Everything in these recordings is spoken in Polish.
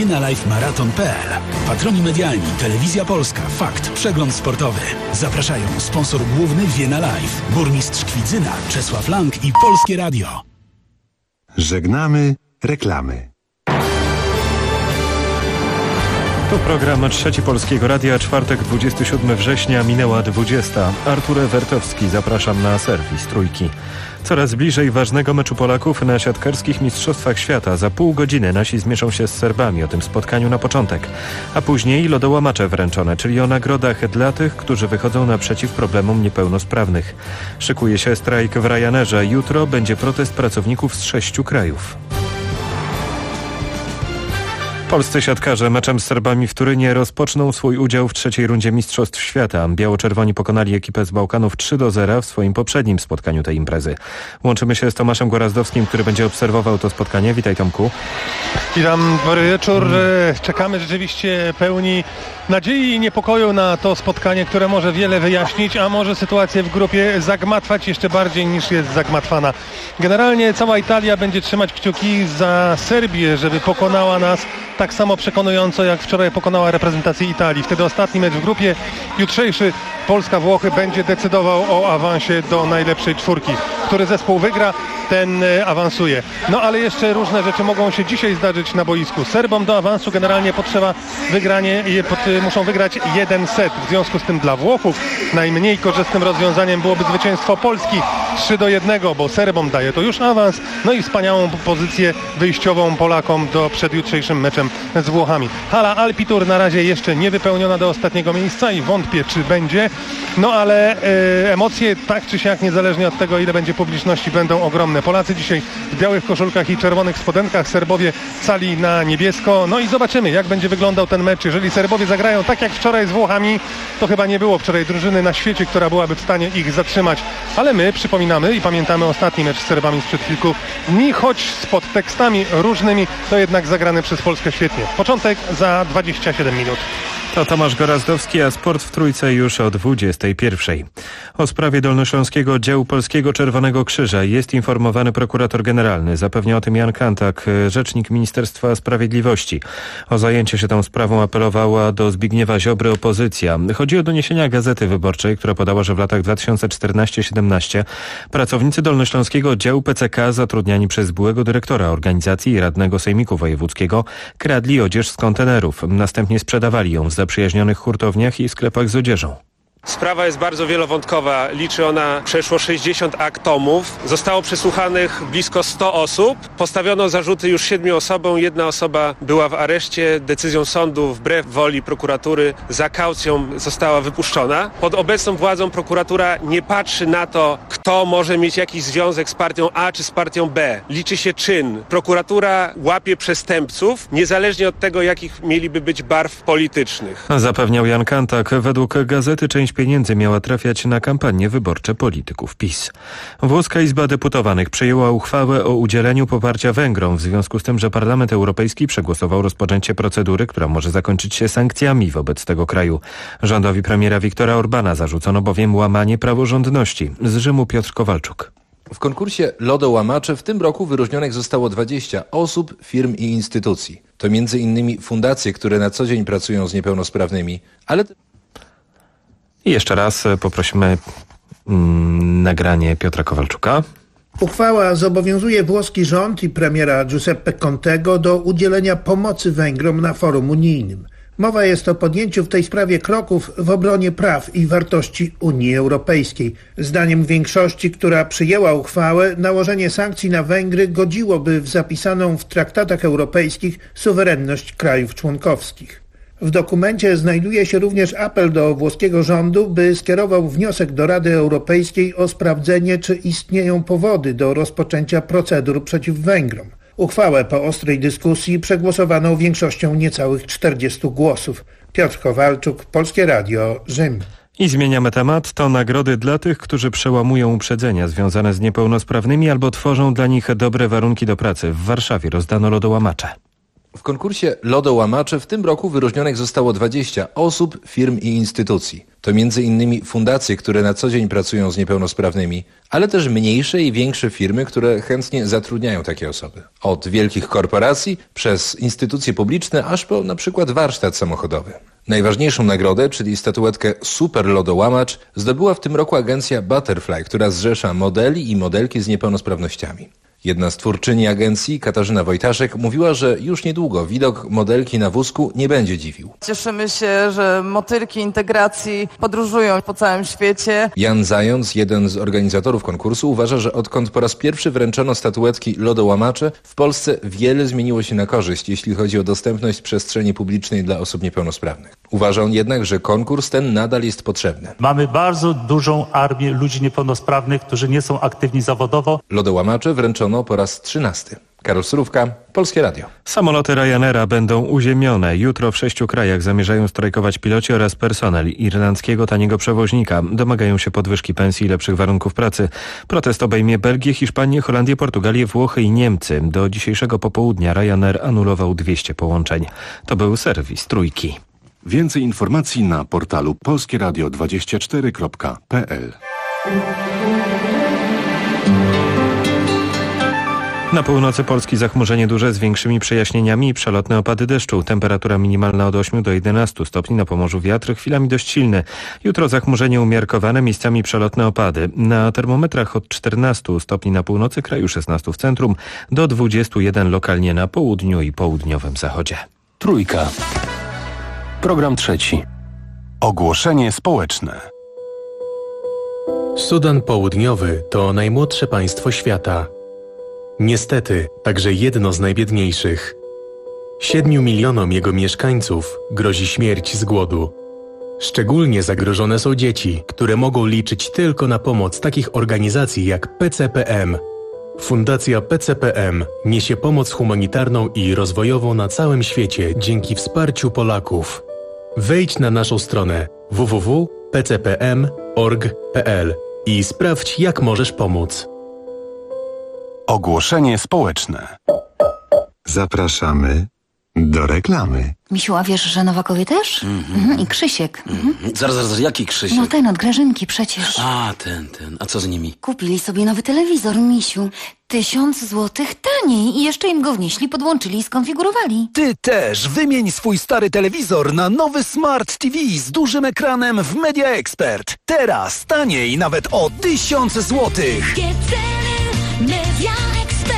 wienalifemaraton.pl. Patroni medialni Telewizja Polska, Fakt, Przegląd Sportowy. Zapraszają sponsor główny Wiena Life, burmistrz Kwidzyna Czesław Lang i Polskie Radio. Żegnamy reklamy. To program Trzeci Polskiego Radia, czwartek 27 września, minęła 20. Artur Ewertowski, zapraszam na serwis Trójki. Coraz bliżej ważnego meczu Polaków na siatkarskich Mistrzostwach Świata. Za pół godziny nasi zmierzą się z Serbami o tym spotkaniu na początek. A później lodołamacze wręczone, czyli o nagrodach dla tych, którzy wychodzą naprzeciw problemom niepełnosprawnych. Szykuje się strajk w Ryanerze. Jutro będzie protest pracowników z 6 krajów. Polscy siatkarze meczem z Serbami w Turynie rozpoczną swój udział w trzeciej rundzie Mistrzostw Świata. Biało-czerwoni pokonali ekipę z Bałkanów 3-0 w swoim poprzednim spotkaniu tej imprezy. Łączymy się z Tomaszem Gorazdowskim, który będzie obserwował to spotkanie. Witaj, Tomku. Witam, dobry wieczór. Czekamy rzeczywiście pełni nadziei i niepokoju na to spotkanie, które może wiele wyjaśnić, a może sytuację w grupie zagmatwać jeszcze bardziej niż jest zagmatwana. Generalnie cała Italia będzie trzymać kciuki za Serbię, żeby pokonała nas tak samo przekonująco, jak wczoraj pokonała reprezentację Italii. Wtedy ostatni mecz w grupie, jutrzejszy Polska-Włochy, będzie decydował o awansie do najlepszej czwórki. Który zespół wygra, ten awansuje. No ale jeszcze różne rzeczy mogą się dzisiaj zdarzyć na boisku. Serbom do awansu generalnie potrzeba muszą wygrać jeden set. W związku z tym dla Włochów najmniej korzystnym rozwiązaniem byłoby zwycięstwo Polski 3-1, bo Serbom daje to już awans. No i wspaniałą pozycję wyjściową Polakom przed jutrzejszym meczem z Włochami. Hala Alpitur na razie jeszcze nie wypełniona do ostatniego miejsca i wątpię, czy będzie. No ale emocje tak czy siak, niezależnie od tego, ile będzie publiczności, będą ogromne. Polacy dzisiaj w białych koszulkach i czerwonych spodenkach, Serbowie cali na niebiesko. No i zobaczymy, jak będzie wyglądał ten mecz. Jeżeli Serbowie zagrają tak jak wczoraj z Włochami, to chyba nie było wczoraj drużyny na świecie, która byłaby w stanie ich zatrzymać. Ale my przypominamy i pamiętamy ostatni mecz z Serbami sprzed kilku dni, choć z podtekstami różnymi, to jednak zagrany przez Polskę świetnie. Początek za 27 minut. To Tomasz Gorazdowski, a sport w Trójce już o 21. O sprawie dolnośląskiego oddziału Polskiego Czerwonego Krzyża jest informowany prokurator generalny. Zapewnia o tym Jan Kantak, rzecznik Ministerstwa Sprawiedliwości. O zajęcie się tą sprawą apelowała do Zbigniewa Ziobry opozycja. Chodzi o doniesienia Gazety Wyborczej, która podała, że w latach 2014-17 pracownicy dolnośląskiego oddziału PCK zatrudniani przez byłego dyrektora organizacji i radnego Sejmiku Wojewódzkiego kradli odzież z kontenerów. Następnie sprzedawali ją w zaprzyjaźnionych hurtowniach i sklepach z odzieżą. Sprawa jest bardzo wielowątkowa. Liczy ona przeszło 60 akt tomów. Zostało przesłuchanych blisko 100 osób. Postawiono zarzuty już 7 osobom. Jedna osoba była w areszcie. Decyzją sądu wbrew woli prokuratury za kaucją została wypuszczona. Pod obecną władzą prokuratura nie patrzy na to, kto może mieć jakiś związek z partią A czy z partią B. Liczy się czyn. Prokuratura łapie przestępców, niezależnie od tego, jakich mieliby być barw politycznych. Zapewniał Jan Kantak. Według Gazety część pieniędzy miała trafiać na kampanie wyborcze polityków PiS. Włoska Izba Deputowanych przyjęła uchwałę o udzieleniu poparcia Węgrom w związku z tym, że Parlament Europejski przegłosował rozpoczęcie procedury, która może zakończyć się sankcjami wobec tego kraju. Rządowi premiera Viktora Orbana zarzucono bowiem łamanie praworządności. Z Rzymu Piotr Kowalczuk. W konkursie Lodołamacze w tym roku wyróżnionych zostało 20 osób, firm i instytucji. To m.in. fundacje, które na co dzień pracują z niepełnosprawnymi, ale... I jeszcze raz poprosimy nagranie Piotra Kowalczuka. Uchwała zobowiązuje włoski rząd i premiera Giuseppe Contego do udzielenia pomocy Węgrom na forum unijnym. Mowa jest o podjęciu w tej sprawie kroków w obronie praw i wartości Unii Europejskiej. Zdaniem większości, która przyjęła uchwałę, nałożenie sankcji na Węgry godziłoby w zapisaną w traktatach europejskich suwerenność krajów członkowskich. W dokumencie znajduje się również apel do włoskiego rządu, by skierował wniosek do Rady Europejskiej o sprawdzenie, czy istnieją powody do rozpoczęcia procedur przeciw Węgrom. Uchwałę po ostrej dyskusji przegłosowano większością niecałych 40 głosów. Piotr Kowalczuk, Polskie Radio, Rzym. I zmieniamy temat. To nagrody dla tych, którzy przełamują uprzedzenia związane z niepełnosprawnymi albo tworzą dla nich dobre warunki do pracy. W Warszawie rozdano lodołamacze. W konkursie Lodołamacze w tym roku wyróżnionych zostało 20 osób, firm i instytucji. To m.in. fundacje, które na co dzień pracują z niepełnosprawnymi, ale też mniejsze i większe firmy, które chętnie zatrudniają takie osoby. Od wielkich korporacji, przez instytucje publiczne, aż po na przykład warsztat samochodowy. Najważniejszą nagrodę, czyli statuetkę Super Lodołamacz, zdobyła w tym roku agencja Butterfly, która zrzesza modeli i modelki z niepełnosprawnościami. Jedna z twórczyni agencji, Katarzyna Wojtaszek, mówiła, że już niedługo widok modelki na wózku nie będzie dziwił. Cieszymy się, że motylki integracji podróżują po całym świecie. Jan Zając, jeden z organizatorów konkursu, uważa, że odkąd po raz pierwszy wręczono statuetki Lodołamacze, w Polsce wiele zmieniło się na korzyść, jeśli chodzi o dostępność przestrzeni publicznej dla osób niepełnosprawnych. Uważa on jednak, że konkurs ten nadal jest potrzebny. Mamy bardzo dużą armię ludzi niepełnosprawnych, którzy nie są aktywni zawodowo. Lodołamacze wręczono po raz 13. Karol Surówka, Polskie Radio. Samoloty Ryanaira będą uziemione. Jutro w 6 krajach zamierzają strajkować piloci oraz personel irlandzkiego taniego przewoźnika. Domagają się podwyżki pensji i lepszych warunków pracy. Protest obejmie Belgię, Hiszpanię, Holandię, Portugalię, Włochy i Niemcy. Do dzisiejszego popołudnia Ryanair anulował 200 połączeń. To był serwis Trójki. Więcej informacji na portalu polskieradio24.pl. Na północy Polski zachmurzenie duże z większymi przejaśnieniami i przelotne opady deszczu. Temperatura minimalna od 8 do 11 stopni, na Pomorzu wiatr chwilami dość silny. Jutro zachmurzenie umiarkowane, miejscami przelotne opady. Na termometrach od 14 stopni na północy kraju, 16 w centrum, do 21 lokalnie na południu i południowym zachodzie. Trójka. Program trzeci. Ogłoszenie społeczne. Sudan Południowy to najmłodsze państwo świata. Niestety, także jedno z najbiedniejszych. 7 milionom jego mieszkańców grozi śmierć z głodu. Szczególnie zagrożone są dzieci, które mogą liczyć tylko na pomoc takich organizacji jak PCPM. Fundacja PCPM niesie pomoc humanitarną i rozwojową na całym świecie dzięki wsparciu Polaków. Wejdź na naszą stronę www.pcpm.org.pl i sprawdź, jak możesz pomóc. Ogłoszenie społeczne. Zapraszamy do reklamy. Misiu, a wiesz, że Nowakowie też? I Krzysiek. Zaraz, jaki Krzysiek? No ten od Grażynki przecież. A, ten. A co z nimi? Kupili sobie nowy telewizor, Misiu. 1000 złotych taniej i jeszcze im go wnieśli, podłączyli i skonfigurowali. Ty też wymień swój stary telewizor na nowy Smart TV z dużym ekranem w Media Expert. Teraz taniej nawet o 1000 złotych. Media Expert.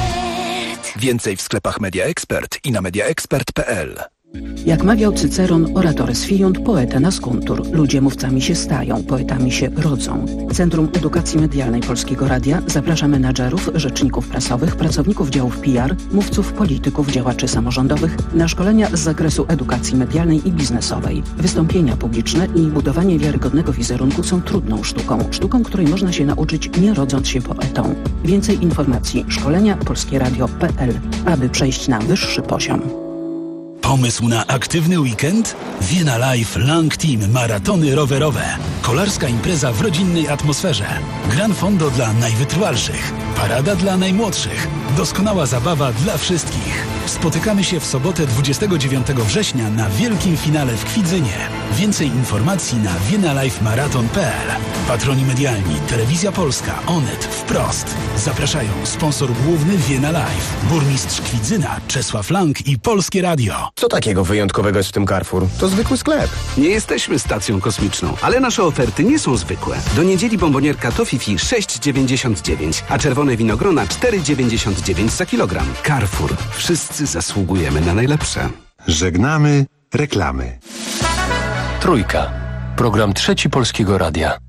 Więcej w sklepach Media Expert i na mediaexpert.pl. Jak mawiał Cyceron, oratoris fiunt, poeta nascuntur. Ludzie mówcami się stają, poetami się rodzą. Centrum Edukacji Medialnej Polskiego Radia zaprasza menadżerów, rzeczników prasowych, pracowników działów PR, mówców, polityków, działaczy samorządowych na szkolenia z zakresu edukacji medialnej i biznesowej. Wystąpienia publiczne i budowanie wiarygodnego wizerunku są trudną sztuką. Sztuką, której można się nauczyć, nie rodząc się poetą. Więcej informacji szkolenia polskieradio.pl, aby przejść na wyższy poziom. Pomysł na aktywny weekend? Vienna Life Lang Team maratony rowerowe. Kolarska impreza w rodzinnej atmosferze. Gran fondo dla najwytrwalszych. Parada dla najmłodszych. Doskonała zabawa dla wszystkich. Spotykamy się w sobotę 29 września na wielkim finale w Kwidzynie. Więcej informacji na viennalifemarathon.pl. Patroni medialni Telewizja Polska, Onet, Wprost. Zapraszają sponsor główny Vienna Life, burmistrz Kwidzyna Czesław Lang i Polskie Radio. Co takiego wyjątkowego jest w tym Carrefour? To zwykły sklep. Nie jesteśmy stacją kosmiczną, ale nasze oferty nie są zwykłe. Do niedzieli bombonierka Tofifi 6,99, a czerwone winogrona 4,99 za kilogram. Carrefour. Wszyscy zasługujemy na najlepsze. Żegnamy reklamy. Trójka. Program trzeci Polskiego Radia.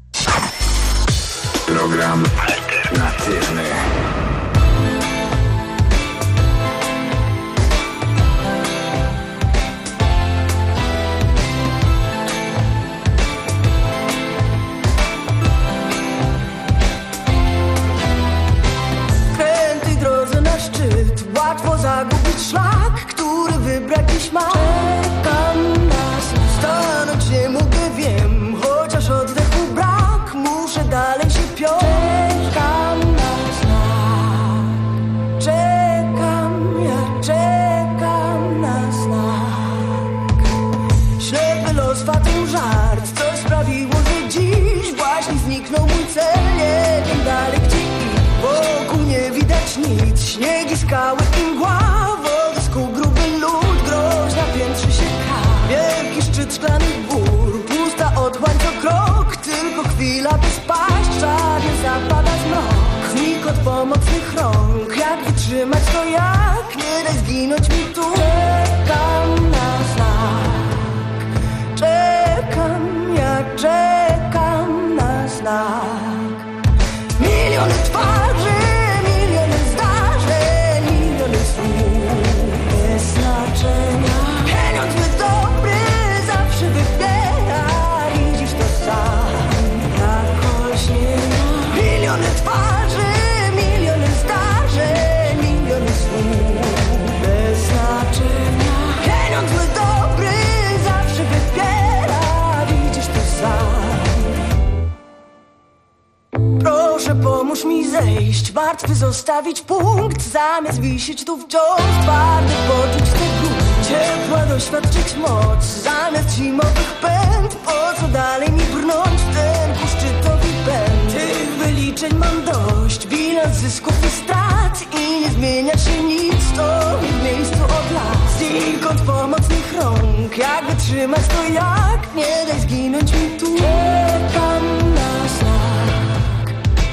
Program alternatywny. Łatwo zagubić szlak, który wybrać dziś ma. Czekam na znak. Stanąć nie mogę, wiem, chociaż oddechu brak. Muszę dalej się piąć. Czekam na znak. Czekam na znak. Ślepy los, fatum, żart. Coś sprawi skały i mgła, wody skół, gruby lód, groźna piętrzy się kar. Wielki szczyt szklanych gór, pusta otchłań co krok, tylko chwila by spaść, czarny zapada zmrok. Znikąd pomocnych rąk, jak wytrzymać to jak, nie daj zginąć mi tu. Czekam na znak, czekam, ja czekam na znak. Miliony twarzy, miliony zdarzeń, miliony słów bez znaczenia. Pieniądz my dobry zawsze wybiera, widzisz to sam, jak olśnienia. Miliony twarzy, miliony zdarzeń, miliony słów bez znaczenia. Pieniądz my dobry zawsze wybiera, widzisz to sam. Proszę, pomóż mi zejść, martwy zostawić punkt, zamiast wisieć tu wciąż, twardy poczuć tę gór. Ciepła doświadczyć moc, zamiast zimowych pęd. Po co dalej mi brnąć w ten ku szczytowi pęd? Tych wyliczeń mam dość, bilans zysków i strat, i nie zmienia się nic, stoi w miejscu od lat. Znikąd pomocnych rąk, jak wytrzymać to jak, nie daj zginąć mi tu. Czekam na znak,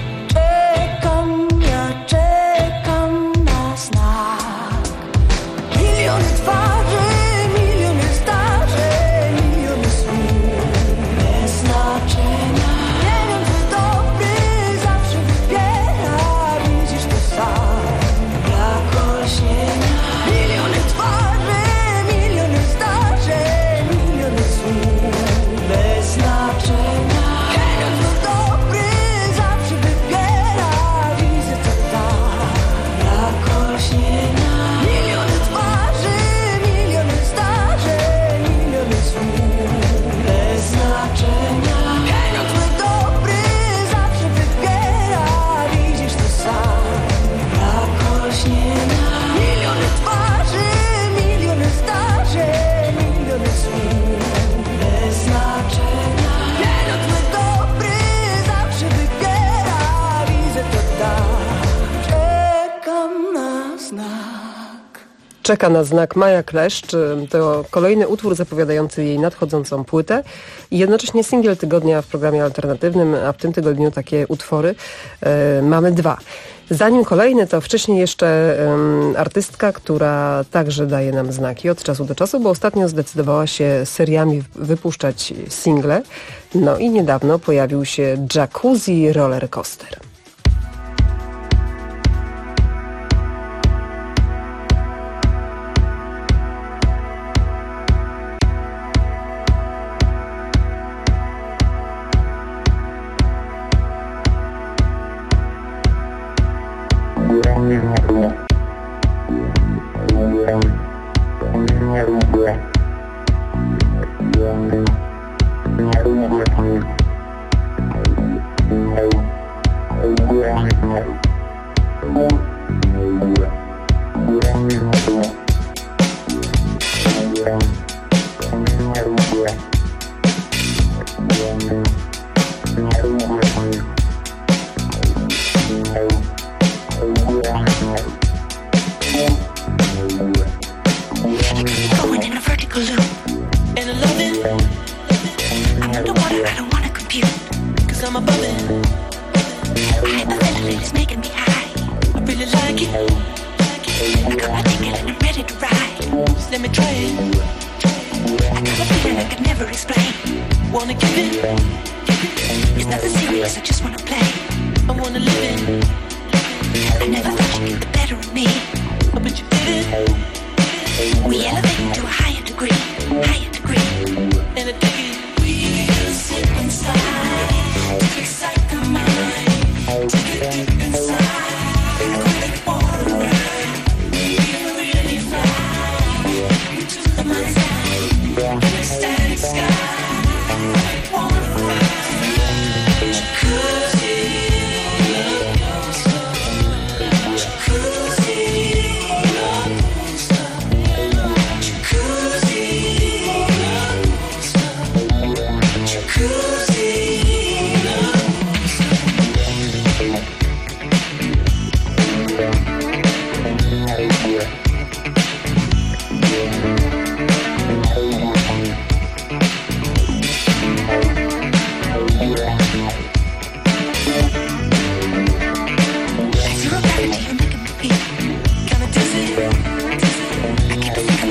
czekam, ja czekam na znak. Miliony twarzy, miliony zdarzeń, miliony słów bez znaczenia. Pieniądz dobry zawsze wybiera, widzisz to sam, jak olśnienia. Miliony twarzy, miliony zdarzeń, miliony słów bez znaczenia. Pieniądz dobry zawsze wybiera, widzę to tak, jak olśnienia. Miliony twarzy, miliony zdarzeń, miliony słów bez znaczenia. Pieniądz dobry zawsze wybiera, widzisz to sam, jak olśnienia. Miliony twarzy, miliony zdarzeń, miliony słów bez znaczenia. Pieniądz dobry zawsze wybiera, widzę to tak, czekam na znak. Czeka na znak Maja Kleszcz. To kolejny utwór zapowiadający jej nadchodzącą płytę i jednocześnie singiel tygodnia w programie alternatywnym, a w tym tygodniu takie utwory mamy dwa. Zanim kolejny, to wcześniej jeszcze artystka, która także daje nam znaki od czasu do czasu, bo ostatnio zdecydowała się seriami wypuszczać single. No i niedawno pojawił się Jacuzzi Roller Coaster.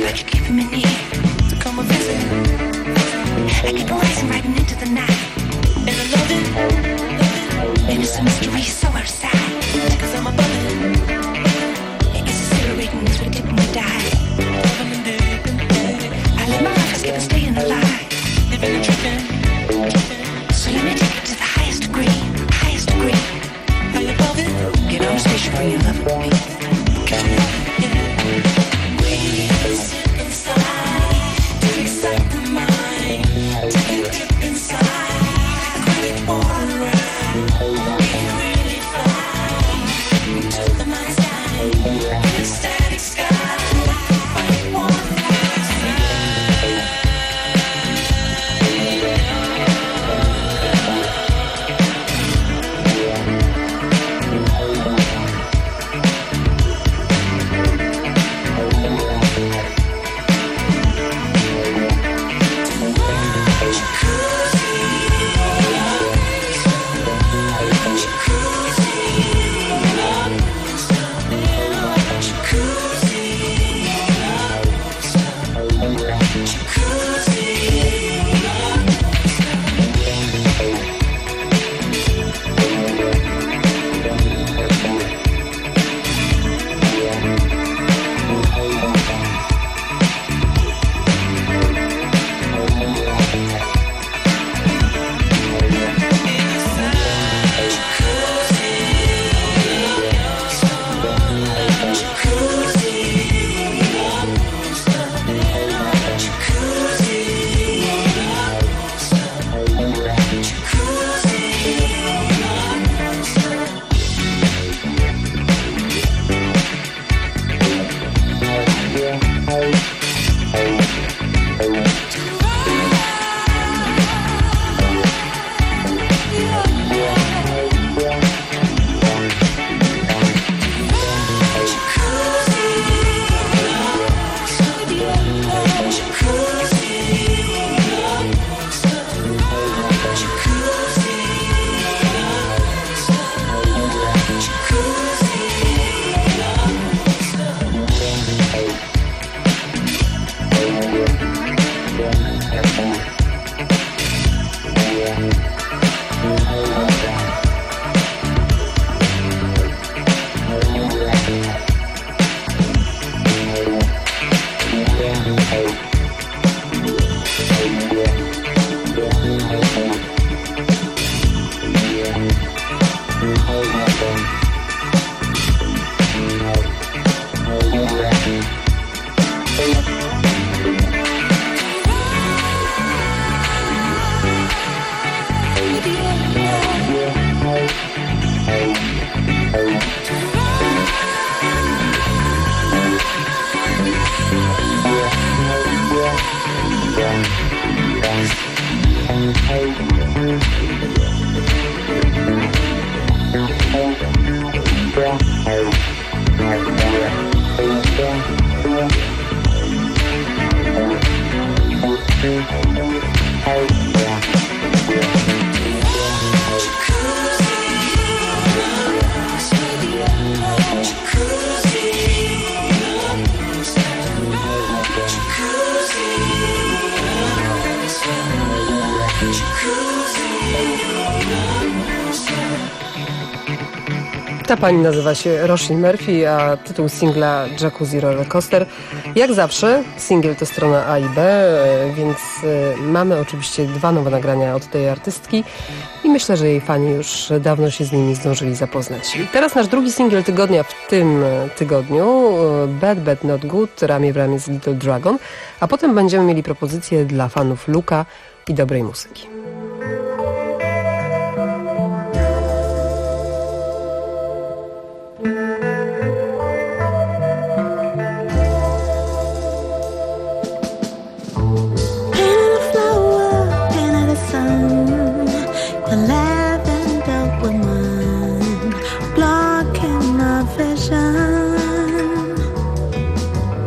but you keep him in here to come and visit. I keep rising right into the night, and I love it. And it's a mystery so out of sight, 'cause I'm above it. It's exhilarating as we dip and we die. I live my life as given staying alive, living and tripping. So let me take it to the highest degree, highest degree. High above it, get on the station, bring your love with me. Ta pani nazywa się Roisin Murphy, a tytuł singla Jacuzzi Roller Coaster. Jak zawsze, singiel to strona A i B, więc mamy oczywiście 2 nowe nagrania od tej artystki i myślę, że jej fani już dawno się z nimi zdążyli zapoznać. Teraz nasz drugi singiel tygodnia w tym tygodniu, Bad Bad Not Good, ramię w ramię z Little Dragon, a potem będziemy mieli propozycje dla fanów Luka i dobrej muzyki.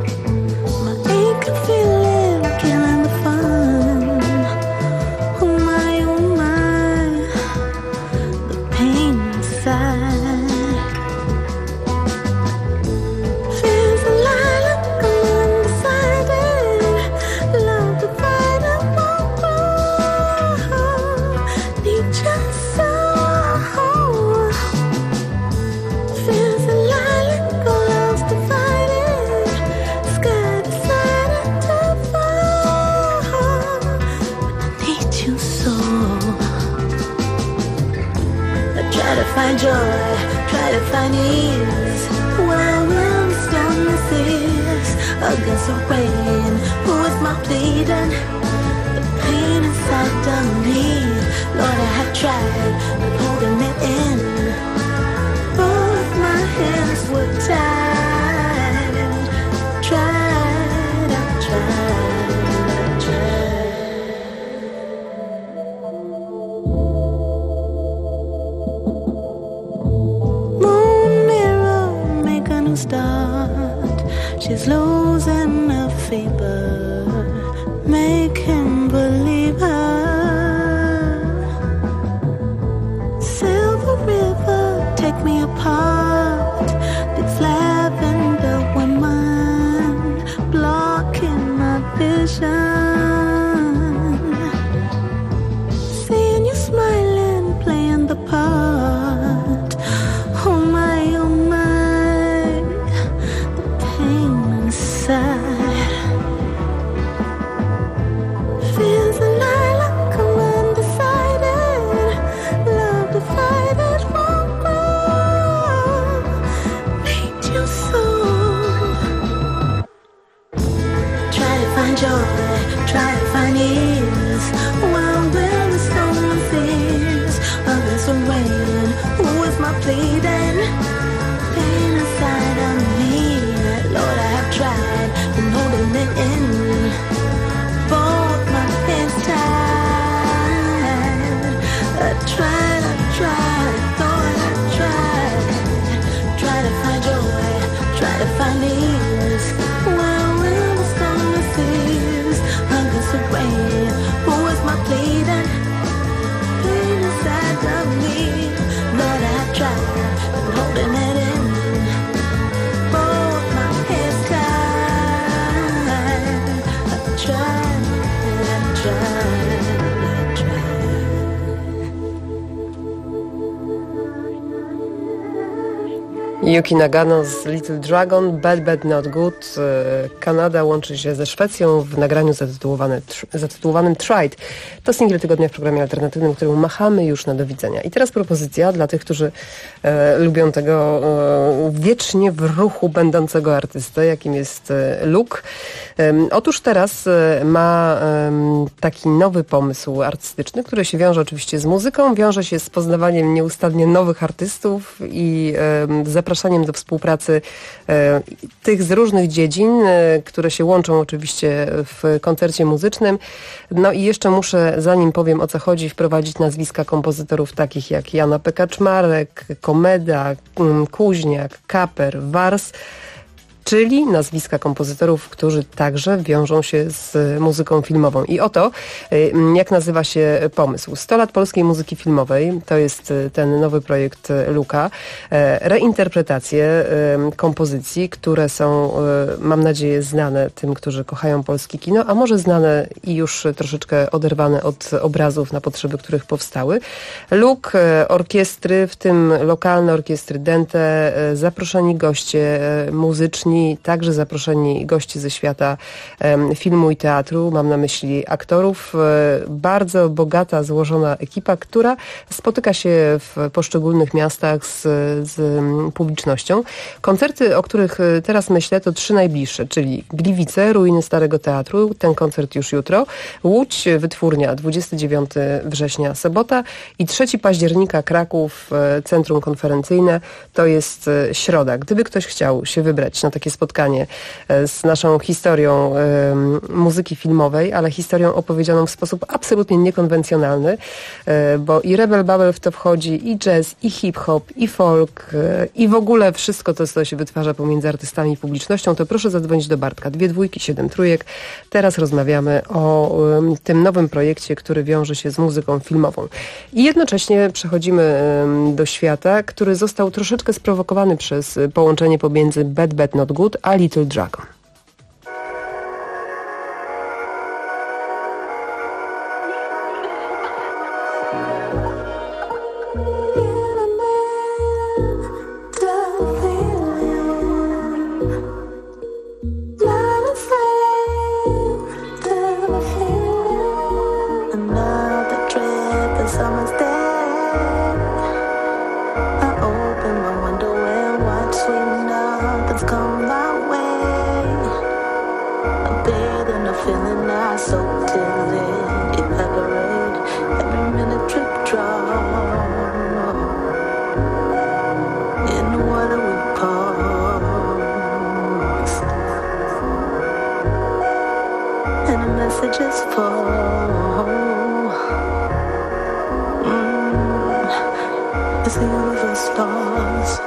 My aching feeling killing the fun. find joy, try to find ease. Well, when the stillness is against the rain, who is my pleading? The pain inside of me. Lord, I have tried, but holding it in. Both my hands were tied. Tried, I tried. Moon mirror, make a new start. She's losing her fever. Make him believe her. Silver river, take me apart. It's lavender when mine blocking my vision. Seeing you smiling, playing the part. Oh my, the pain inside. Feels a lie like I'm undecided. Love divided won't grow. Made you so. Try to find joy, try to find ease. Well, when the storm fears against the rain, who is my pleading? Pain inside of me. Lord, I have tried, been holding it in. Both my hands tied. I tried, Lord, I tried. Try to find joy, try to find ease. Well, when the stillness is against the rain, who is my pleading? Pain inside of me. Lord, I have tried, been holding it in. Both my hands tied. I tried, I tried. Yuki Nagano z Little Dragon, Bad Bad Not Good. Kanada łączy się ze Szwecją w nagraniu zatytułowanym Tried. To singiel tygodnia w programie alternatywnym, któremu machamy już na do widzenia. I teraz propozycja dla tych, którzy lubią tego wiecznie w ruchu będącego artystę, jakim jest Luke. Otóż teraz ma taki nowy pomysł artystyczny, który się wiąże oczywiście z muzyką, wiąże się z poznawaniem nieustannie nowych artystów i zapraszaniem do współpracy tych z różnych dziedzin, które się łączą oczywiście w koncercie muzycznym. No i jeszcze muszę, zanim powiem o co chodzi, wprowadzić nazwiska kompozytorów takich jak Jana P. Kaczmarek, Komeda, Kuźniak, Kaper, Wars, czyli nazwiska kompozytorów, którzy także wiążą się z muzyką filmową. I oto, jak nazywa się pomysł. 100 lat polskiej muzyki filmowej, to jest ten nowy projekt Luka. Reinterpretacje kompozycji, które są, mam nadzieję, znane tym, którzy kochają polskie kino, a może znane i już troszeczkę oderwane od obrazów, na potrzeby których powstały. Luk, orkiestry, w tym lokalne orkiestry Dente, zaproszeni goście muzyczni, także zaproszeni goście ze świata filmu i teatru, mam na myśli aktorów, bardzo bogata, złożona ekipa, która spotyka się w poszczególnych miastach z publicznością. Koncerty, o których teraz myślę, to 3 najbliższe, czyli Gliwice, ruiny Starego Teatru, ten koncert już jutro, Łódź, Wytwórnia, 29 września, sobota i 3 października Kraków, Centrum Konferencyjne, to jest środa. Gdyby ktoś chciał się wybrać na takie spotkanie z naszą historią muzyki filmowej, ale historią opowiedzianą w sposób absolutnie niekonwencjonalny, bo i Rebel Babel w to wchodzi, i jazz, i hip-hop, i folk, i w ogóle wszystko to, co się wytwarza pomiędzy artystami i publicznością, to proszę zadzwonić do Bartka. 2 dwójki, 7 trójek. Teraz rozmawiamy o tym nowym projekcie, który wiąże się z muzyką filmową. I jednocześnie przechodzimy do świata, który został troszeczkę sprowokowany przez połączenie pomiędzy Bad Bad Not Good a Little Dragon. Another trip and someone's dead. soak till it evaporate. Every minute drip drop in the water we pause, and the messages fall. As the universe stalls.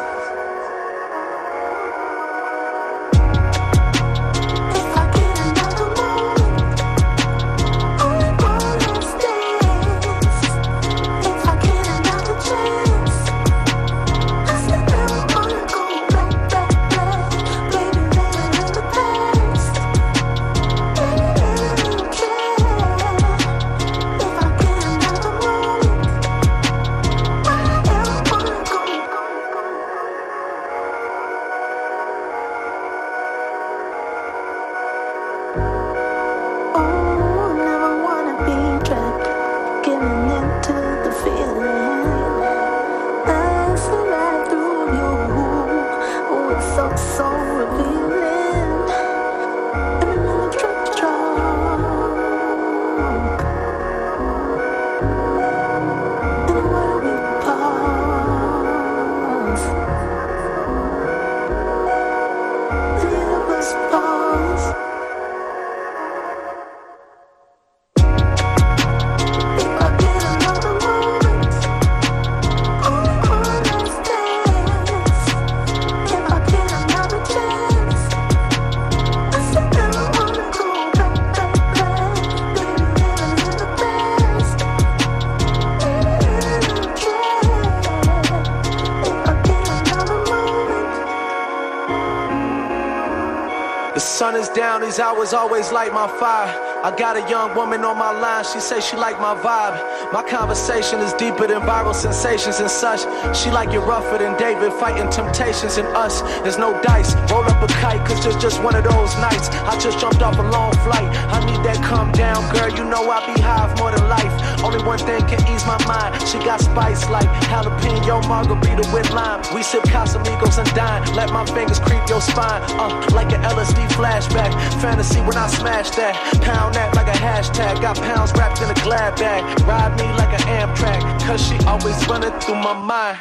Sun is down, these hours always light my fire. I got a young woman on my line, she say she like my vibe. My conversation is deeper than viral sensations and such. She like you rougher than David, fighting temptations in us. There's no dice, roll up a kite, cause it's just one of those nights. I just jumped off a long flight, I need that calm down, girl, you know I be high more than life. Only one thing can ease my mind, she got spice like jalapeno margarita with lime. We sip Casamigos and dine, let my fingers creep your spine. Like an LSD flashback, fantasy when I smash that. Pound that like a hashtag, got pounds wrapped in a glad bag. Ride me like an Amtrak, cause she always running through my mind.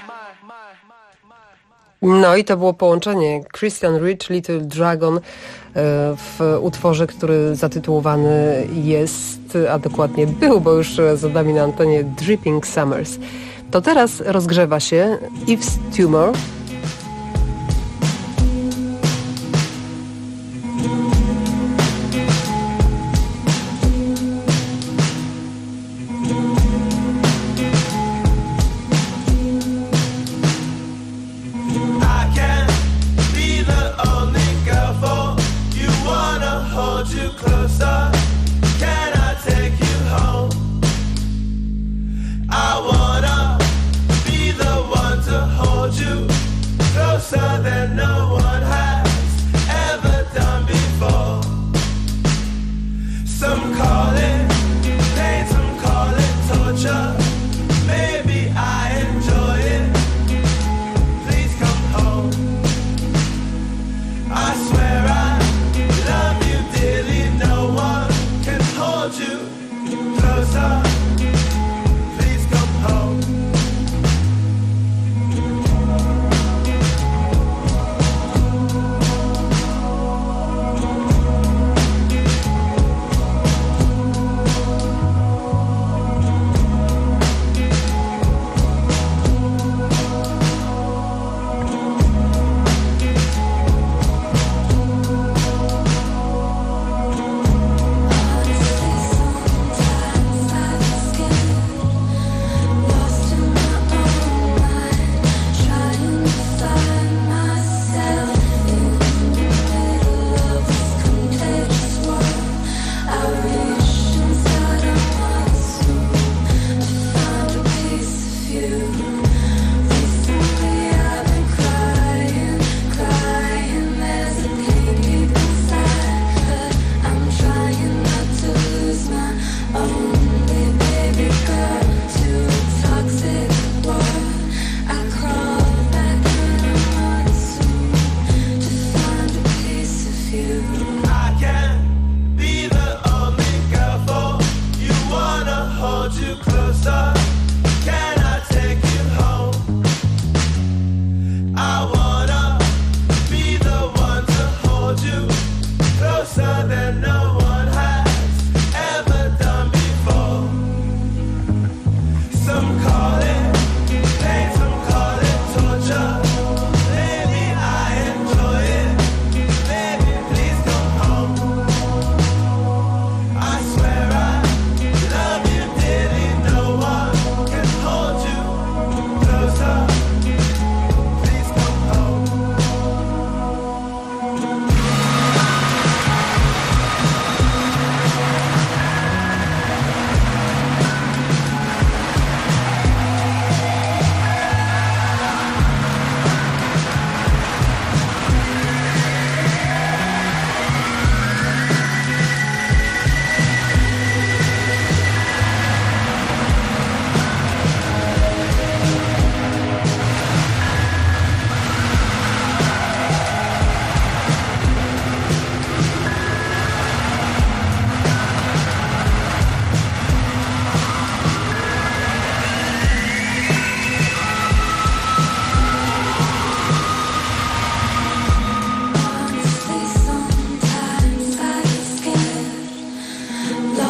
No i to było połączenie Christian Rich, Little Dragon w utworze, który zatytułowany jest, a dokładnie był, bo już za nami na antenie, Dripping Summers. To teraz rozgrzewa się Eve's Tumor. I wanna be the one to hold you.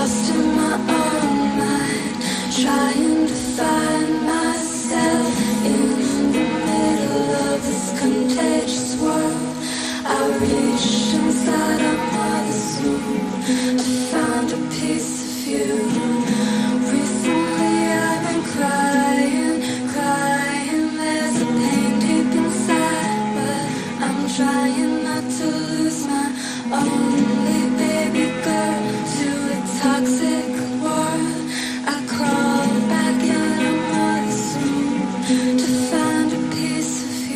lost in my own mind, trying to find myself in the middle of this contagious world. I reached inside our mother's womb to find a piece of you. Recently I've been crying, crying. There's a pain deep inside, but I'm trying not to lose my only baby girl to a toxic world. I crawl back out of mother's womb to find a piece of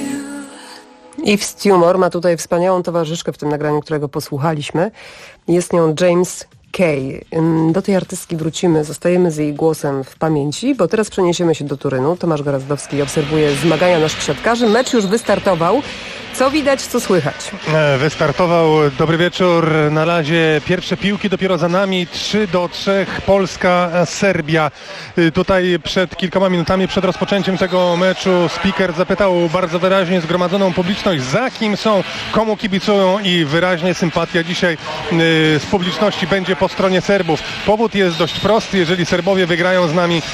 you. Yves Tumor ma tutaj wspaniałą towarzyszkę w tym nagraniu, którego posłuchaliśmy. Jest nią James Kay. Do tej artystki wrócimy, zostajemy z jej głosem w pamięci, bo teraz przeniesiemy się do Turynu. Tomasz Gorazdowski obserwuje zmagania naszych siatkarzy. Mecz już wystartował. Co widać, co słychać? Wystartował. Dobry wieczór. Na razie pierwsze piłki dopiero za nami. 3-3 Polska-Serbia. Tutaj przed kilkoma minutami przed rozpoczęciem tego meczu speaker zapytał bardzo wyraźnie zgromadzoną publiczność, za kim są, komu kibicują, i wyraźnie sympatia dzisiaj z publiczności będzie po stronie Serbów. Powód jest dość prosty. Jeżeli Serbowie wygrają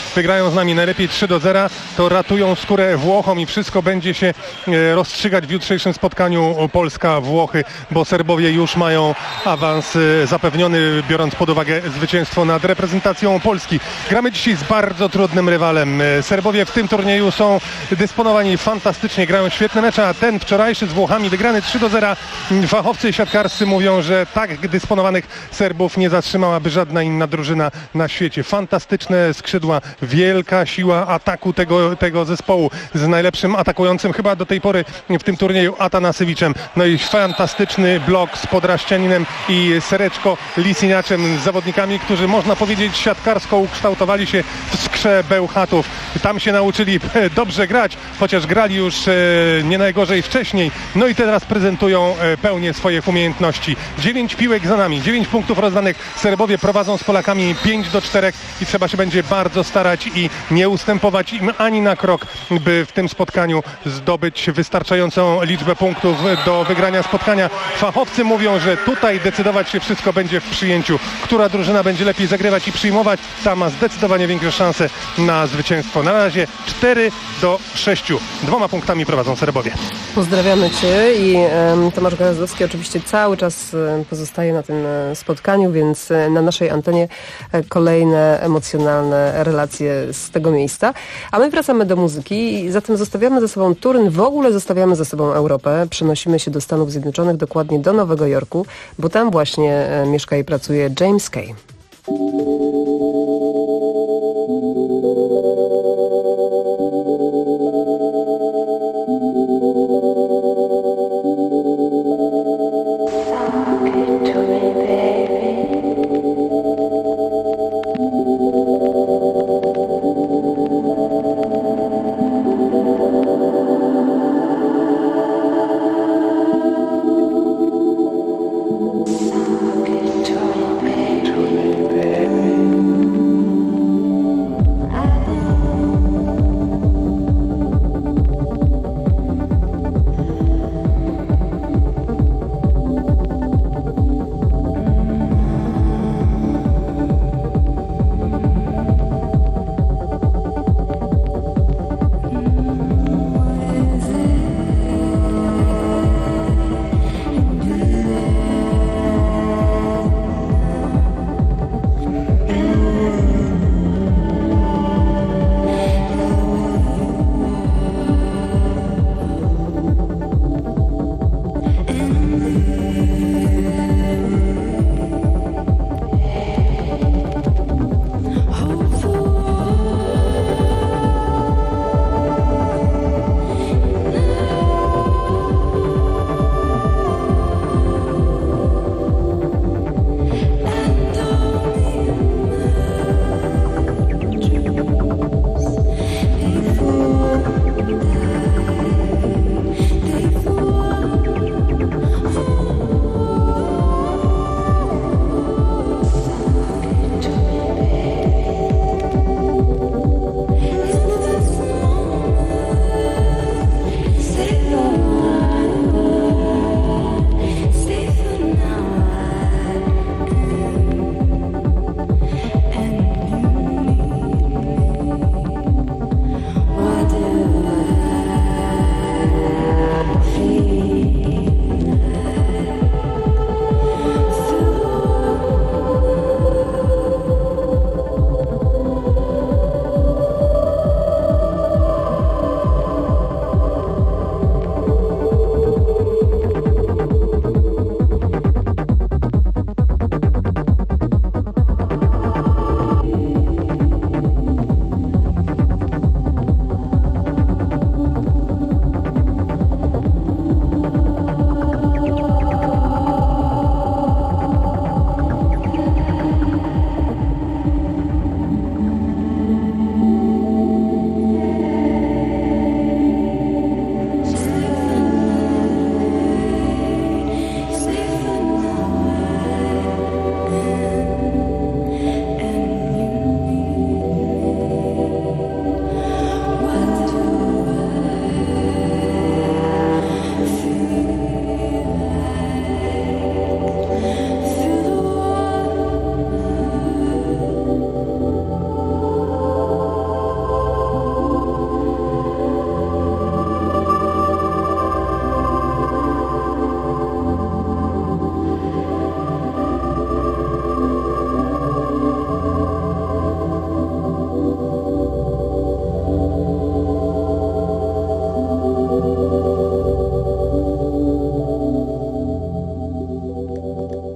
z nami najlepiej 3-0, to ratują skórę Włochom i wszystko będzie się rozstrzygać w jutrzejszym spotkaniu Polska-Włochy, bo Serbowie już mają awans zapewniony, biorąc pod uwagę zwycięstwo nad reprezentacją Polski. Gramy dzisiaj z bardzo trudnym rywalem. Serbowie w tym turnieju są dysponowani fantastycznie, grają świetne mecze, a ten wczorajszy z Włochami wygrany 3-0. Fachowcy siatkarscy mówią, że tak dysponowanych Serbów nie zatrzymałaby żadna inna drużyna na świecie. Fantastyczne skrzydła, wielka siła ataku tego zespołu z najlepszym atakującym chyba do tej pory w tym turnieju Atanasewiczem. No i fantastyczny blok z Podraścianinem i Sereczko Lisinaczem, z zawodnikami, którzy można powiedzieć siatkarsko ukształtowali się w skrze Bełchatów. Tam się nauczyli dobrze grać, chociaż grali już nie najgorzej wcześniej. No i teraz prezentują pełnię swoich umiejętności. 9 piłek za nami, 9 punktów rozdanych. Serbowie prowadzą z Polakami 5-4 i trzeba się będzie bardzo starać i nie ustępować im ani na krok, by w tym spotkaniu zdobyć wystarczającą liczbę punktów do wygrania spotkania. Fachowcy mówią, że tutaj decydować się wszystko będzie w przyjęciu. Która drużyna będzie lepiej zagrywać i przyjmować, ta ma zdecydowanie większe szanse na zwycięstwo. Na razie 4-6. 2 punktami prowadzą Serbowie. Pozdrawiamy Cię i Tomasz Gorazdowski oczywiście cały czas pozostaje na tym spotkaniu, więc na naszej antenie kolejne emocjonalne relacje z tego miejsca. A my wracamy do muzyki, zatem zostawiamy ze sobą Turyn, w ogóle zostawiamy ze sobą Europę. Przenosimy się do Stanów Zjednoczonych, dokładnie do Nowego Jorku, bo tam właśnie mieszka i pracuje James Kay. To me, baby.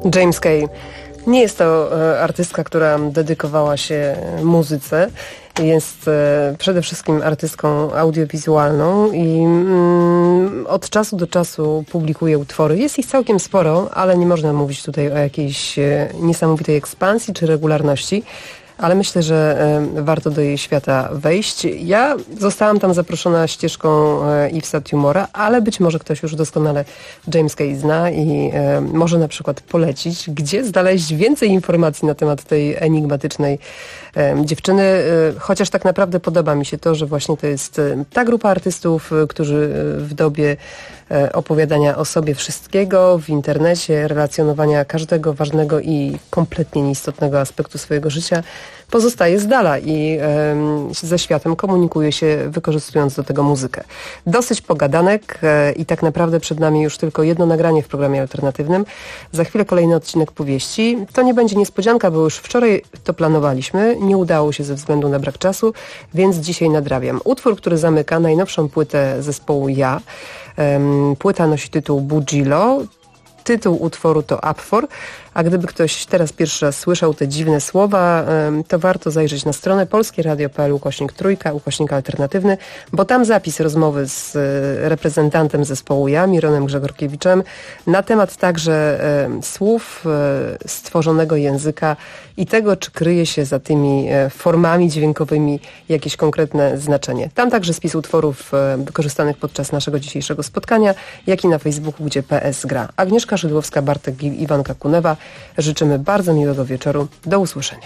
James Kay. Nie jest to artystka, która dedykowała się muzyce. Jest przede wszystkim artystką audiowizualną i od czasu do czasu publikuje utwory. Jest ich całkiem sporo, ale nie można mówić tutaj o jakiejś niesamowitej ekspansji czy regularności. Ale myślę, że warto do jej świata wejść. Ja zostałam tam zaproszona ścieżką Yvesa Tumora, ale być może ktoś już doskonale James Kay zna i może na przykład polecić, gdzie znaleźć więcej informacji na temat tej enigmatycznej dziewczyny. Chociaż tak naprawdę podoba mi się to, że właśnie to jest ta grupa artystów, którzy w dobie opowiadania o sobie wszystkiego w internecie, relacjonowania każdego ważnego i kompletnie nieistotnego aspektu swojego życia pozostaje z dala i ze światem komunikuje się, wykorzystując do tego muzykę. Dosyć pogadanek i tak naprawdę przed nami już tylko jedno nagranie w programie alternatywnym. Za chwilę kolejny odcinek powieści. To nie będzie niespodzianka, bo już wczoraj to planowaliśmy. Nie udało się ze względu na brak czasu, więc dzisiaj nadrabiam. Utwór, który zamyka najnowszą płytę zespołu Ja. Płyta nosi tytuł Bugilo. Tytuł utworu to Apfor, a gdyby ktoś teraz pierwszy raz słyszał te dziwne słowa, to warto zajrzeć na stronę polskieradio.pl/3/alternatywny, bo tam zapis rozmowy z reprezentantem zespołu Ja, Mironem Grzegorkiewiczem, na temat także słów, stworzonego języka i tego, czy kryje się za tymi formami dźwiękowymi jakieś konkretne znaczenie. Tam także spis utworów wykorzystanych podczas naszego dzisiejszego spotkania, jak i na Facebooku, gdzie PS gra. Agnieszka Szydłowska, Bartek Gil, Iwanka Kunewa. Życzymy bardzo miłego wieczoru. Do usłyszenia.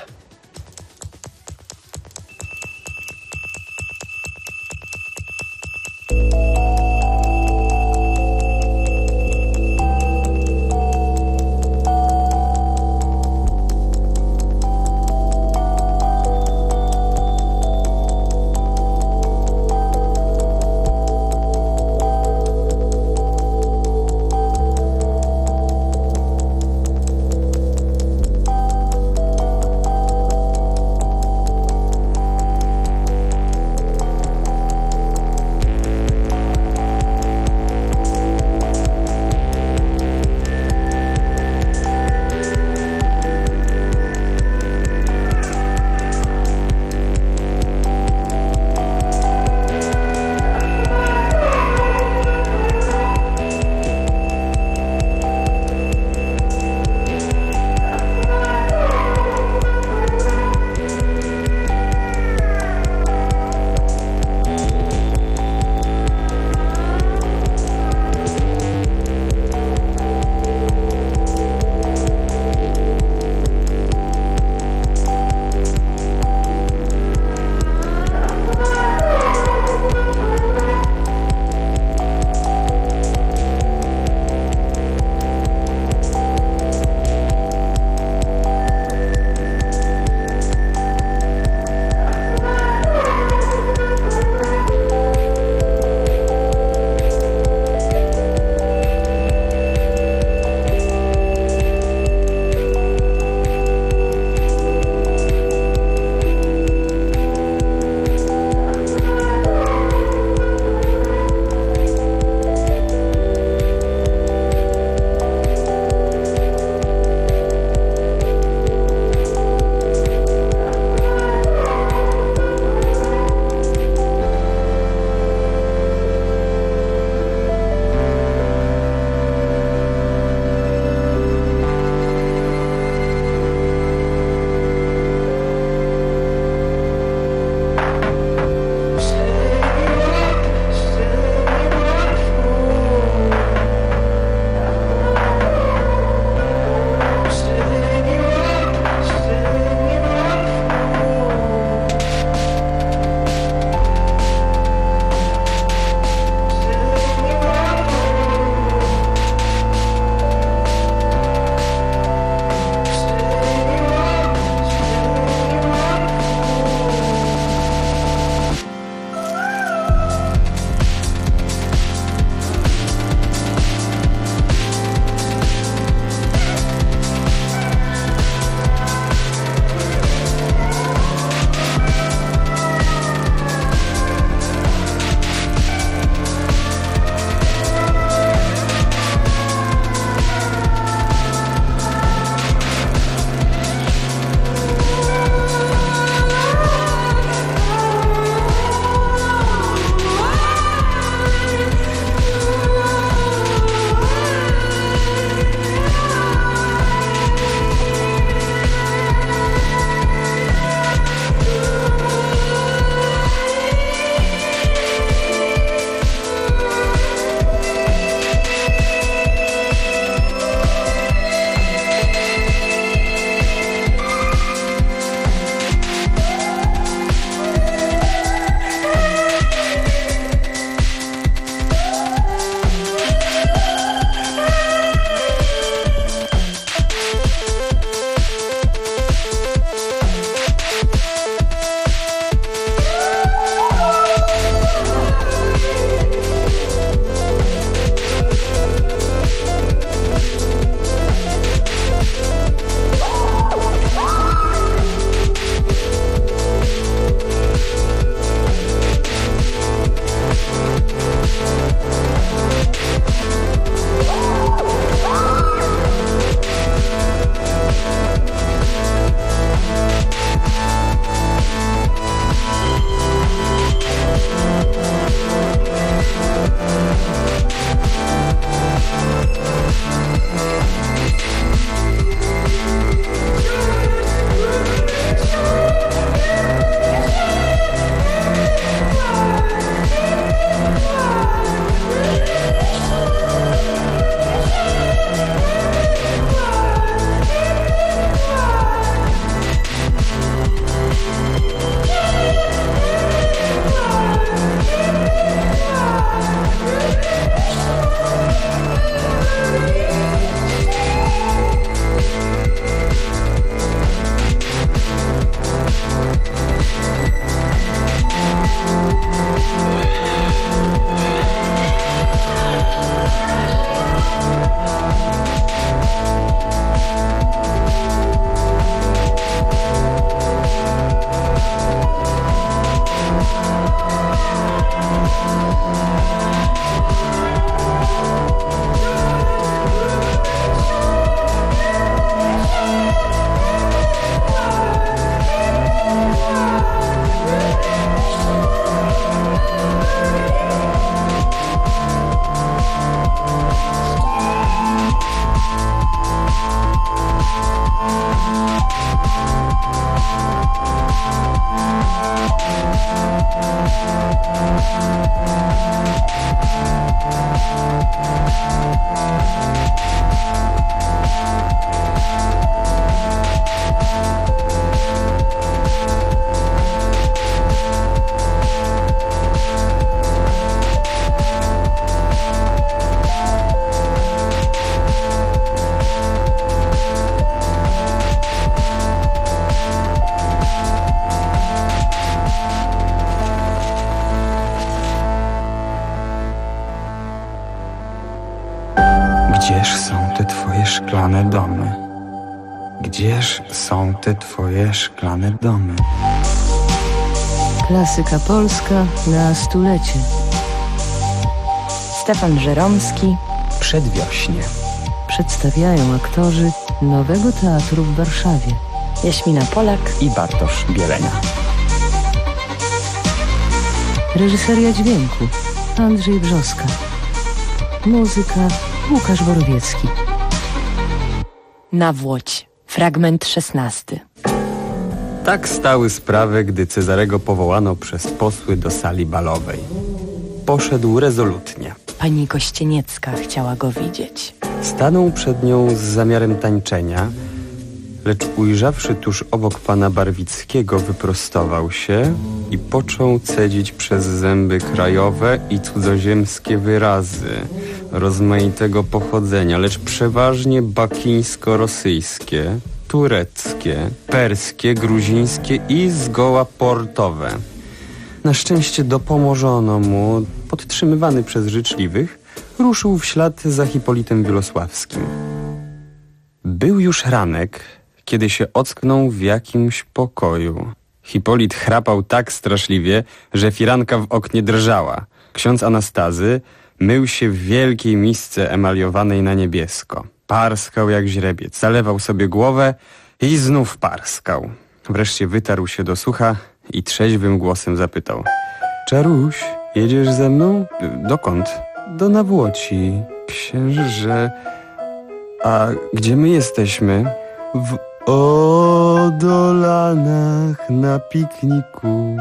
Gdzież są te twoje szklane domy? Gdzież są te twoje szklane domy? Klasyka polska na stulecie. Stefan Żeromski. Przedwiośnie. Przedstawiają aktorzy Nowego Teatru w Warszawie. Jaśmina Polak i Bartosz Bielenia. Reżyseria dźwięku Andrzej Brzoska. Muzyka Łukasz Borowiecki. Nawłoć. Fragment 16. Tak stały sprawy, gdy Cezarego powołano przez posły do sali balowej. Poszedł rezolutnie. Pani Kościeniecka chciała go widzieć. Stanął przed nią z zamiarem tańczenia, lecz ujrzawszy tuż obok pana Barwickiego, wyprostował się i począł cedzić przez zęby krajowe i cudzoziemskie wyrazy rozmaitego pochodzenia, lecz przeważnie bakińsko-rosyjskie, tureckie, perskie, gruzińskie i zgoła portowe. Na szczęście dopomożono mu, podtrzymywany przez życzliwych, ruszył w ślad za Hipolitem Wilosławskim. Był już ranek, kiedy się ocknął w jakimś pokoju. Hipolit chrapał tak straszliwie, że firanka w oknie drżała. Ksiądz Anastazy mył się w wielkiej misce emaliowanej na niebiesko. Parskał jak źrebiec, zalewał sobie głowę i znów parskał. Wreszcie wytarł się do sucha i trzeźwym głosem zapytał: Czaruś, jedziesz ze mną? Dokąd? Do Nawłoci. Księże... A gdzie my jesteśmy? W Odolanach na pikniku.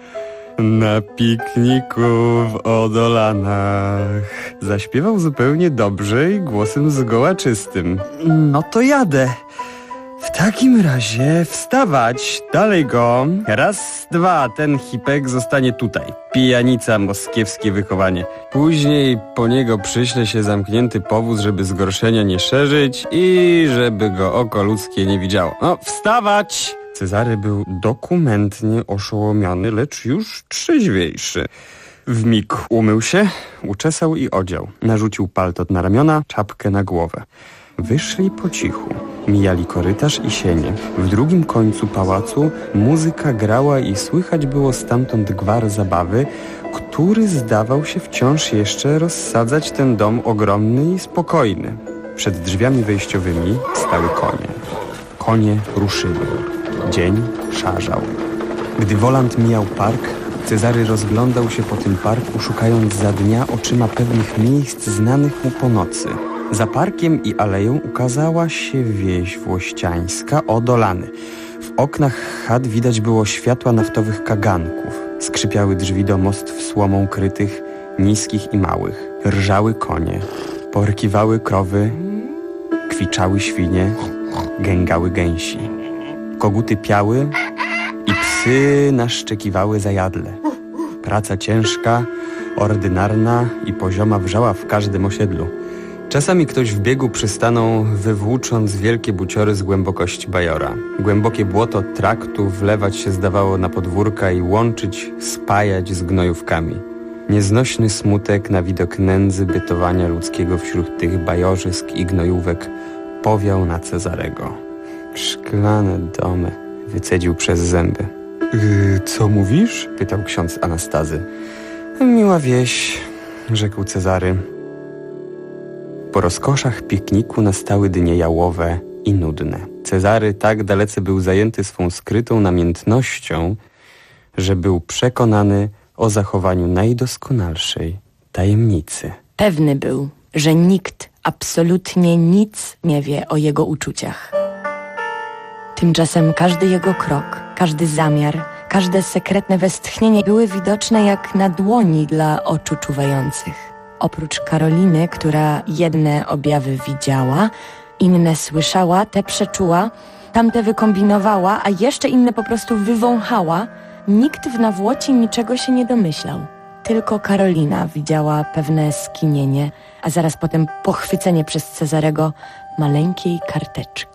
Na pikniku w Odolanach. Zaśpiewał zupełnie dobrze i głosem zgoła czystym. No to jadę. W takim razie wstawać, dalej go. Raz, dwa, ten hipek zostanie tutaj. Pijanica, moskiewskie wychowanie. Później po niego przyśle się zamknięty powóz, żeby zgorszenia nie szerzyć i żeby go oko ludzkie nie widziało. No, wstawać! Cezary był dokumentnie oszołomiony, lecz już trzeźwiejszy. Wmig umył się, uczesał i odział. Narzucił paltot na ramiona, czapkę na głowę. Wyszli po cichu. Mijali korytarz i sienie. W drugim końcu pałacu muzyka grała i słychać było stamtąd gwar zabawy, który zdawał się wciąż jeszcze rozsadzać ten dom ogromny i spokojny. Przed drzwiami wejściowymi stały konie. Konie ruszyły. Dzień szarzał. Gdy wolant mijał park, Cezary rozglądał się po tym parku, szukając za dnia oczyma pewnych miejsc znanych mu po nocy. Za parkiem i aleją ukazała się wieś włościańska Odolany. W oknach chat widać było światła naftowych kaganków. Skrzypiały drzwi domostw słomą krytych, niskich i małych. Rżały konie, porkiwały krowy, kwiczały świnie, gęgały gęsi. Koguty piały i psy naszczekiwały zajadle. Praca ciężka, ordynarna i pozioma wrzała w każdym osiedlu. Czasami ktoś w biegu przystanął, wywłócząc wielkie buciory z głębokości bajora. Głębokie błoto traktu wlewać się zdawało na podwórka i łączyć, spajać z gnojówkami. Nieznośny smutek na widok nędzy bytowania ludzkiego wśród tych bajorzysk i gnojówek powiał na Cezarego. Szklane domy, wycedził przez zęby. Co mówisz? Pytał ksiądz Anastazy. Miła wieś, rzekł Cezary. Po rozkoszach pikniku nastały dnie jałowe i nudne. Cezary tak dalece był zajęty swą skrytą namiętnością, że był przekonany o zachowaniu najdoskonalszej tajemnicy. Pewny był, że nikt, absolutnie nic nie wie o jego uczuciach. Tymczasem każdy jego krok, każdy zamiar, każde sekretne westchnienie były widoczne jak na dłoni dla oczu czuwających. Oprócz Karoliny, która jedne objawy widziała, inne słyszała, te przeczuła, tamte wykombinowała, a jeszcze inne po prostu wywąchała, nikt w Nawłoci niczego się nie domyślał. Tylko Karolina widziała pewne skinienie, a zaraz potem pochwycenie przez Cezarego maleńkiej karteczki.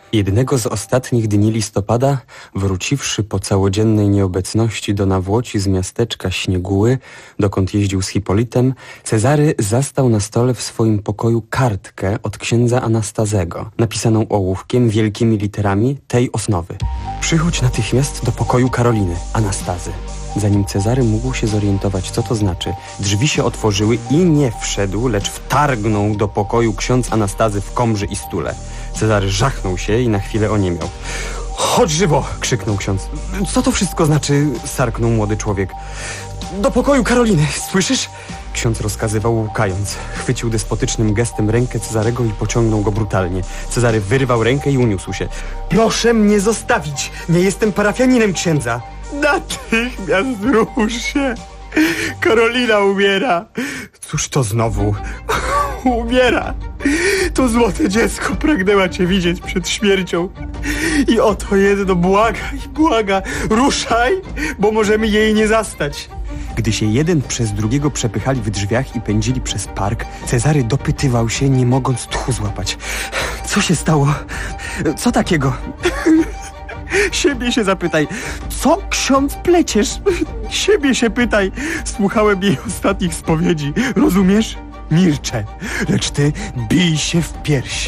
Jednego z ostatnich dni listopada, wróciwszy po całodziennej nieobecności do nawłoci z miasteczka Śnieguły, dokąd jeździł z Hipolitem, Cezary zastał na stole w swoim pokoju kartkę od księdza Anastazego, napisaną ołówkiem wielkimi literami tej osnowy. Przychodź natychmiast do pokoju Karoliny, Anastazy. Zanim Cezary mógł się zorientować, co to znaczy, drzwi się otworzyły i nie wszedł, lecz wtargnął do pokoju ksiądz Anastazy w komrze i stule. Cezary żachnął się i na chwilę oniemiał. Chodź żywo! Krzyknął ksiądz. Co to wszystko znaczy? Sarknął młody człowiek. Do pokoju Karoliny, słyszysz? Ksiądz rozkazywał łkając. Chwycił despotycznym gestem rękę Cezarego i pociągnął go brutalnie. Cezary wyrwał rękę i uniósł się. Proszę mnie zostawić! Nie jestem parafianinem księdza! Natychmiast rusz się! Karolina umiera! Cóż to znowu? Umiera! To złote dziecko pragnęła cię widzieć przed śmiercią. I oto jedno błaga i błaga. Ruszaj, bo możemy jej nie zastać. Gdy się jeden przez drugiego przepychali w drzwiach i pędzili przez park, Cezary dopytywał się, nie mogąc tchu złapać. Co się stało? Co takiego? Siebie się zapytaj. Co, ksiądz, pleciesz? Siebie się pytaj. Słuchałem jej ostatnich spowiedzi. Rozumiesz? Milczę. Lecz ty bij się w pierś.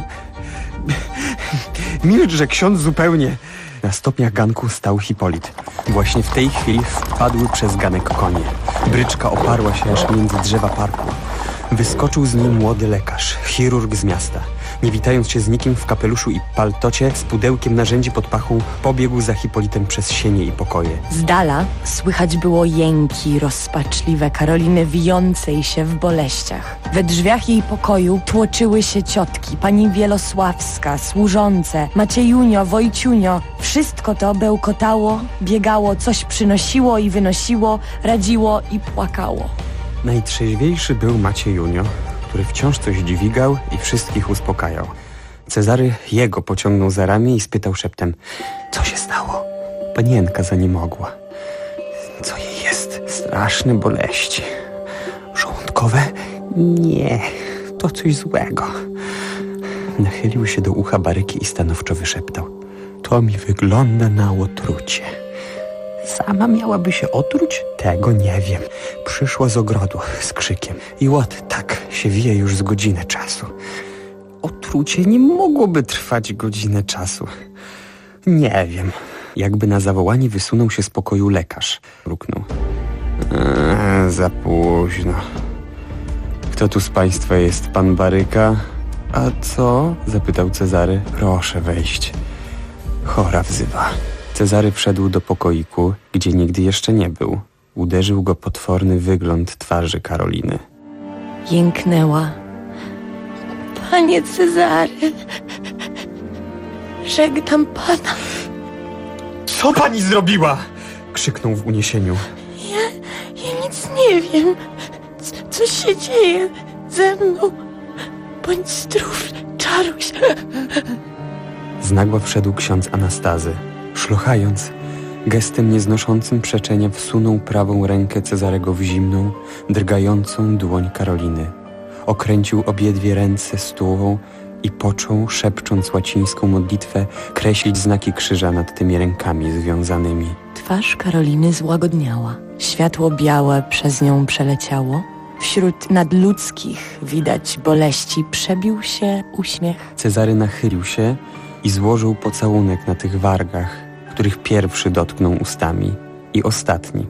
Milczże, ksiądz, zupełnie. Na stopniach ganku stał Hipolit. Właśnie w tej chwili wpadły przez ganek konie. Bryczka oparła się aż między drzewa parku. Wyskoczył z niej młody lekarz, chirurg z miasta. Nie witając się z nikim, w kapeluszu i paltocie, z pudełkiem narzędzi pod pachą, pobiegł za Hipolitem przez sienie i pokoje. Z dala słychać było jęki rozpaczliwe Karoliny wijącej się w boleściach. We drzwiach jej pokoju tłoczyły się ciotki, pani Wielosławska, służące, Maciejunio, Wojciunio. Wszystko to bełkotało, biegało, coś przynosiło i wynosiło, radziło i płakało. Najtrzeźwiejszy był Maciejunio, który wciąż coś dźwigał i wszystkich uspokajał. Cezary jego pociągnął za ramię i spytał szeptem: co się stało? Panienka zaniemogła. Co jej jest? Straszne boleści. Żołądkowe? Nie, to coś złego. Nachylił się do ucha Baryki i stanowczo wyszeptał: to mi wygląda na otrucie. Sama miałaby się otruć? Tego nie wiem. Przyszła z ogrodu z krzykiem. I łot tak się wije już z godzinę czasu. Otrucie nie mogłoby trwać godzinę czasu. Nie wiem. Jakby na zawołanie wysunął się z pokoju lekarz. Mruknął. Za późno. Kto tu z państwa jest? Pan Baryka? A co? Zapytał Cezary. Proszę wejść. Chora wzywa. Cezary wszedł do pokoiku, gdzie nigdy jeszcze nie był. Uderzył go potworny wygląd twarzy Karoliny. Jęknęła. Panie Cezary, żegnam pana. Co pani zrobiła? Krzyknął w uniesieniu. Ja nic nie wiem. Co się dzieje ze mną? Bądź zdrów, czaruś. Z nagła wszedł ksiądz Anastazy. Szlochając, gestem nieznoszącym przeczenia wsunął prawą rękę Cezarego w zimną, drgającą dłoń Karoliny. Okręcił obiedwie ręce stółą i począł, szepcząc łacińską modlitwę, kreślić znaki krzyża nad tymi rękami związanymi. Twarz Karoliny złagodniała. Światło białe przez nią przeleciało. Wśród nadludzkich widać boleści przebił się uśmiech. Cezary nachylił się i złożył pocałunek na tych wargach, których pierwszy dotknął ustami i ostatni.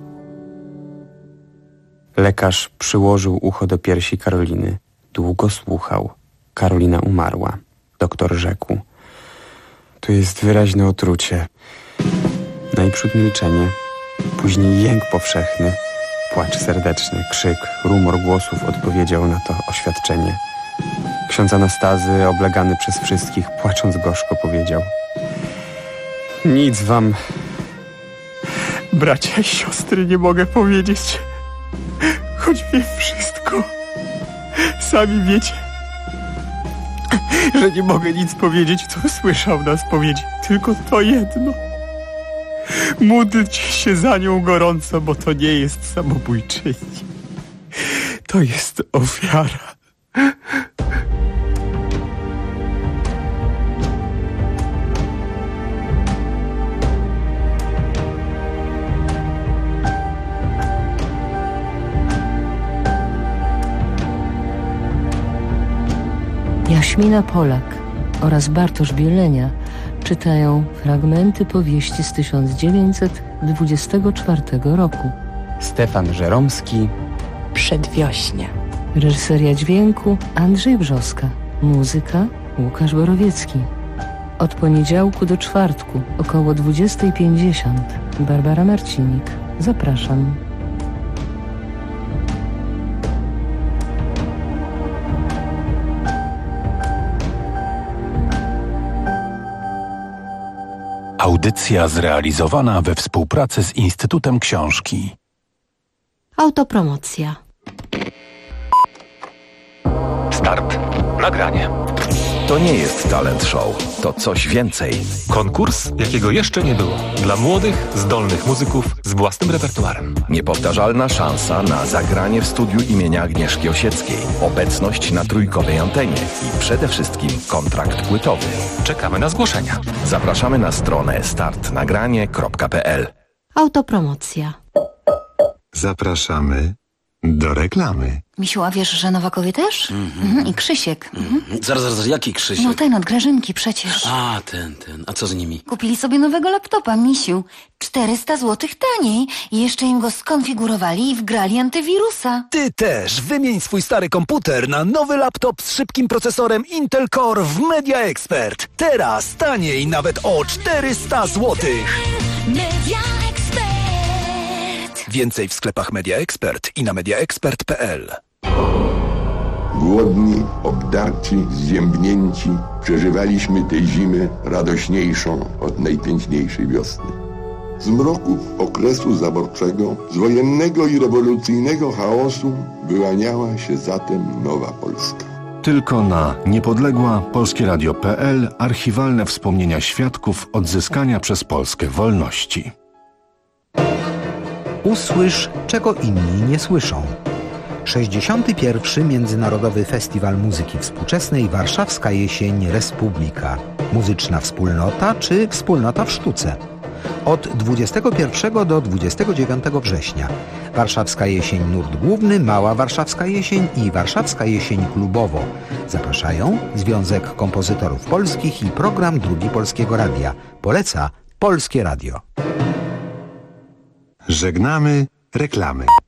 Lekarz przyłożył ucho do piersi Karoliny. Długo słuchał. Karolina umarła. Doktor rzekł: to jest wyraźne otrucie. Najprzód milczenie, później jęk powszechny, płacz serdeczny, krzyk, rumor głosów odpowiedział na to oświadczenie. Ksiądz Anastazy, oblegany przez wszystkich, płacząc gorzko, powiedział: nic wam, bracia i siostry, nie mogę powiedzieć, choć wiem wszystko. Sami wiecie, że nie mogę nic powiedzieć, co słyszał na spowiedzi. Tylko to jedno. Módlcie się za nią gorąco, bo to nie jest samobójczyni. To jest ofiara. Ośmina Polak oraz Bartosz Bielenia czytają fragmenty powieści z 1924 roku. Stefan Żeromski. Przedwiośnie. Reżyseria dźwięku Andrzej Brzoska. Muzyka Łukasz Borowiecki. Od poniedziałku do czwartku około 20:50. Barbara Marcinik. Zapraszam. Audycja zrealizowana we współpracy z Instytutem Książki. Autopromocja. Start. Nagranie. To nie jest talent show, to coś więcej. Konkurs, jakiego jeszcze nie było. Dla młodych, zdolnych muzyków z własnym repertuarem. Niepowtarzalna szansa na zagranie w studiu imienia Agnieszki Osieckiej. Obecność na trójkowej antenie i przede wszystkim kontrakt płytowy. Czekamy na zgłoszenia. Zapraszamy na stronę startnagranie.pl. Autopromocja. Zapraszamy do reklamy. Misiu, a wiesz, że Nowakowie też? I Krzysiek. Zaraz, jaki Krzysiek? No ten od Grażynki przecież. A, ten. A co z nimi? Kupili sobie nowego laptopa, Misiu. 400 zł taniej. I jeszcze im go skonfigurowali i wgrali antywirusa. Ty też wymień swój stary komputer na nowy laptop z szybkim procesorem Intel Core w Media Expert. Teraz taniej nawet o 400 zł. Media Expert. Więcej w sklepach Media Expert i na mediaexpert.pl. Głodni, obdarci, zziębnięci, przeżywaliśmy tę zimę radośniejszą od najtęźniejszej wiosny. Z mroków okresu zaborczego, z wojennego i rewolucyjnego chaosu wyłaniała się zatem nowa Polska. Tylko na niepodległa-polskieradio.pl archiwalne wspomnienia świadków odzyskania przez Polskę wolności. Usłysz, czego inni nie słyszą. 61. Międzynarodowy Festiwal Muzyki Współczesnej Warszawska Jesień Republika. Muzyczna wspólnota czy wspólnota w sztuce. Od 21 do 29 września. Warszawska Jesień Nurt Główny, Mała Warszawska Jesień i Warszawska Jesień Klubowo. Zapraszają Związek Kompozytorów Polskich i Program Drugi Polskiego Radia. Poleca Polskie Radio. Żegnamy reklamy.